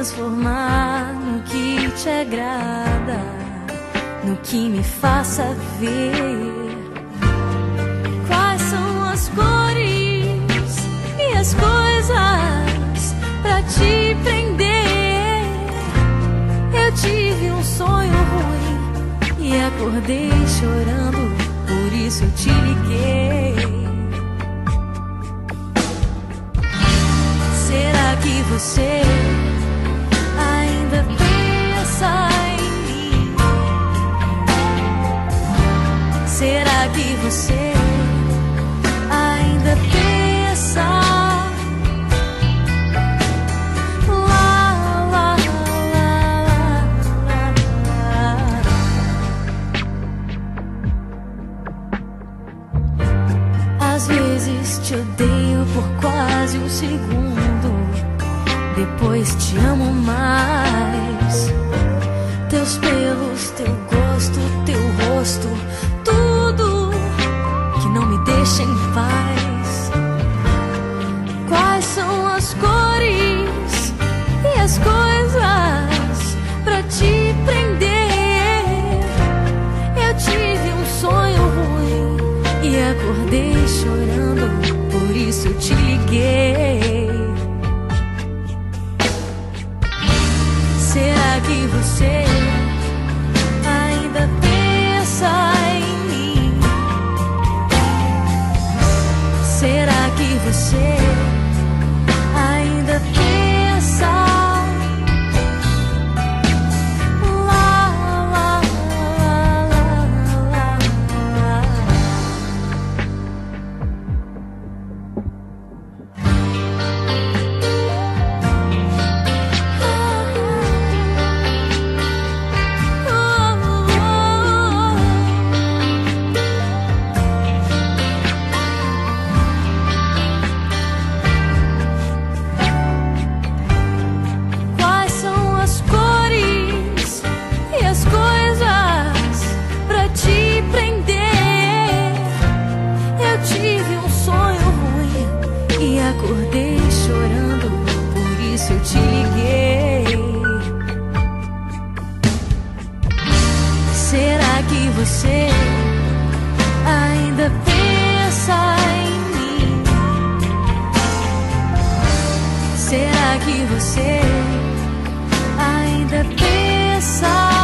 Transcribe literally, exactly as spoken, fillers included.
transformar no que te agrada, no que me faça ver quais são as cores e as coisas pra te prender. Eu tive um sonho ruim e acordei chorando, por isso eu te liguei. Será que você ainda pensa em mim? Será que você ainda pensa? Lá, lá, lá, lá, lá. Às vezes te odeio por quase um segundo, depois te amo mais. Teus pelos, teu gosto, teu rosto, tudo que não me deixa em paz. Quais são as cores e as coisas pra te prender? Eu tive um sonho ruim e acordei chorando, por isso eu te liguei. Será que você ainda pensa em mim? Será que você ainda pensa? Lá, lá, lá, lá, lá, lá. Acordei chorando, por isso eu te liguei. Será que você ainda pensa em mim? Será que você ainda pensa?